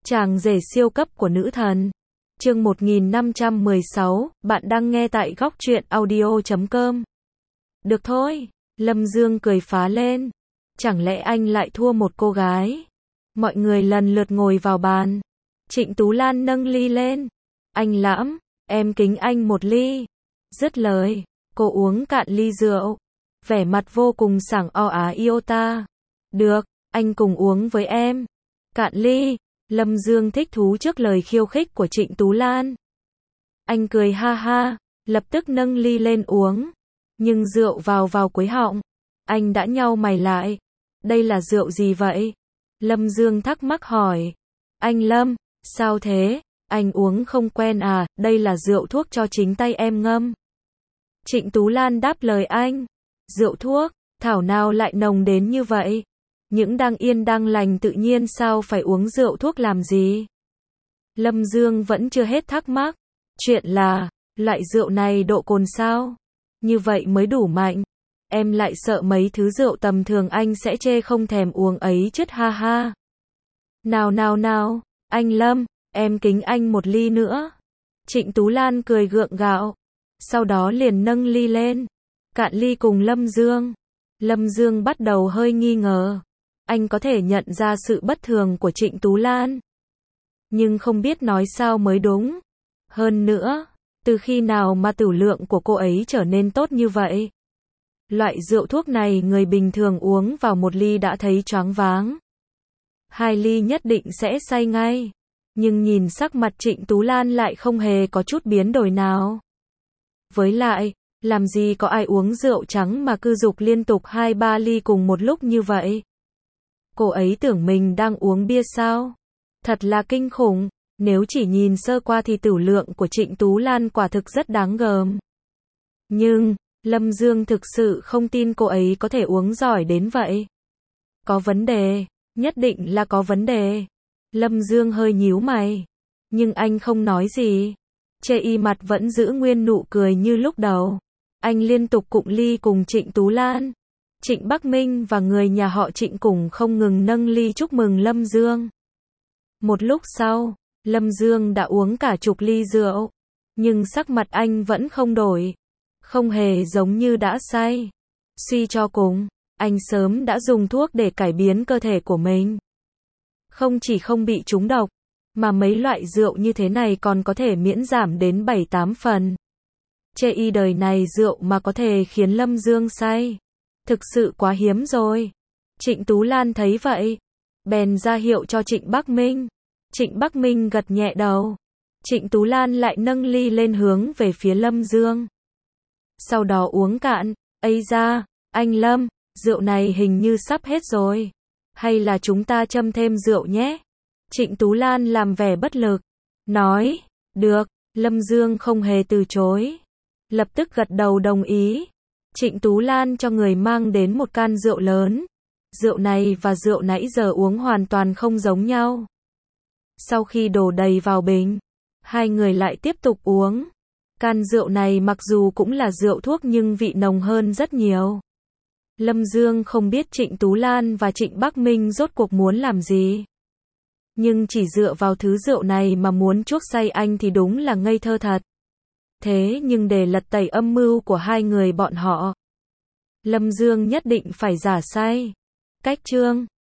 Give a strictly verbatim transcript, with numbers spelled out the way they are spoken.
Chàng rể siêu cấp của nữ thần. Chương một nghìn năm trăm mười sáu, bạn đang nghe tại góc truyện audio chấm com. Được thôi, Lâm Dương cười phá lên. Chẳng lẽ anh lại thua một cô gái? Mọi người lần lượt ngồi vào bàn. Trịnh Tú Lan nâng ly lên. Anh Lãm, em kính anh một ly. Dứt lời, cô uống cạn ly rượu. Vẻ mặt vô cùng sảng o á iota. Được, anh cùng uống với em. Cạn ly. Lâm Dương thích thú trước lời khiêu khích của Trịnh Tú Lan. Anh cười ha ha, lập tức nâng ly lên uống. Nhưng rượu vào vào quấy họng. Anh đã nhau mày lại. Đây là rượu gì vậy? Lâm Dương thắc mắc hỏi. Anh Lâm, sao thế? Anh uống không quen à? Đây là rượu thuốc cho chính tay em ngâm. Trịnh Tú Lan đáp lời anh. Rượu thuốc, thảo nào lại nồng đến như vậy? Những đang yên đang lành tự nhiên sao phải uống rượu thuốc làm gì? Lâm Dương vẫn chưa hết thắc mắc. Chuyện là, loại rượu này độ cồn sao? Như vậy mới đủ mạnh. Em lại sợ mấy thứ rượu tầm thường anh sẽ chê không thèm uống ấy chứ ha ha. Nào nào nào, anh Lâm, em kính anh một ly nữa. Trịnh Tú Lan cười gượng gạo. Sau đó liền nâng ly lên. Cạn ly cùng Lâm Dương. Lâm Dương bắt đầu hơi nghi ngờ. Anh có thể nhận ra sự bất thường của Trịnh Tú Lan. Nhưng không biết nói sao mới đúng. Hơn nữa, từ khi nào mà tửu lượng của cô ấy trở nên tốt như vậy? Loại rượu thuốc này người bình thường uống vào một ly đã thấy choáng váng. Hai ly nhất định sẽ say ngay. Nhưng nhìn sắc mặt Trịnh Tú Lan lại không hề có chút biến đổi nào. Với lại, làm gì có ai uống rượu trắng mà cứ dục liên tục hai ba ly cùng một lúc như vậy? Cô ấy tưởng mình đang uống bia sao? Thật là kinh khủng, nếu chỉ nhìn sơ qua thì tửu lượng của Trịnh Tú Lan quả thực rất đáng gờm. Nhưng, Lâm Dương thực sự không tin cô ấy có thể uống giỏi đến vậy. Có vấn đề, nhất định là có vấn đề. Lâm Dương hơi nhíu mày, nhưng anh không nói gì. Chê y mặt vẫn giữ nguyên nụ cười như lúc đầu. Anh liên tục cụng ly cùng Trịnh Tú Lan. Trịnh Bắc Minh và người nhà họ Trịnh cùng không ngừng nâng ly chúc mừng Lâm Dương. Một lúc sau, Lâm Dương đã uống cả chục ly rượu. Nhưng sắc mặt anh vẫn không đổi. Không hề giống như đã say. Suy cho cùng, anh sớm đã dùng thuốc để cải biến cơ thể của mình. Không chỉ không bị trúng độc, mà mấy loại rượu như thế này còn có thể miễn giảm đến bảy tám phần. Chê y đời này rượu mà có thể khiến Lâm Dương say. Thực sự quá hiếm rồi. Trịnh Tú Lan thấy vậy, bèn ra hiệu cho Trịnh Bắc Minh. Trịnh Bắc Minh gật nhẹ đầu. Trịnh Tú Lan lại nâng ly lên hướng về phía Lâm Dương. Sau đó uống cạn. Ây da, anh Lâm, rượu này hình như sắp hết rồi. Hay là chúng ta châm thêm rượu nhé? Trịnh Tú Lan làm vẻ bất lực. Nói, được, Lâm Dương không hề từ chối. Lập tức gật đầu đồng ý. Trịnh Tú Lan cho người mang đến một can rượu lớn. Rượu này và rượu nãy giờ uống hoàn toàn không giống nhau. Sau khi đổ đầy vào bình, hai người lại tiếp tục uống. Can rượu này mặc dù cũng là rượu thuốc nhưng vị nồng hơn rất nhiều. Lâm Dương không biết Trịnh Tú Lan và Trịnh Bắc Minh rốt cuộc muốn làm gì. Nhưng chỉ dựa vào thứ rượu này mà muốn chuốc say anh thì đúng là ngây thơ thật. Thế nhưng để lật tẩy âm mưu của hai người bọn họ, Lâm Dương nhất định phải giả say. Cách chương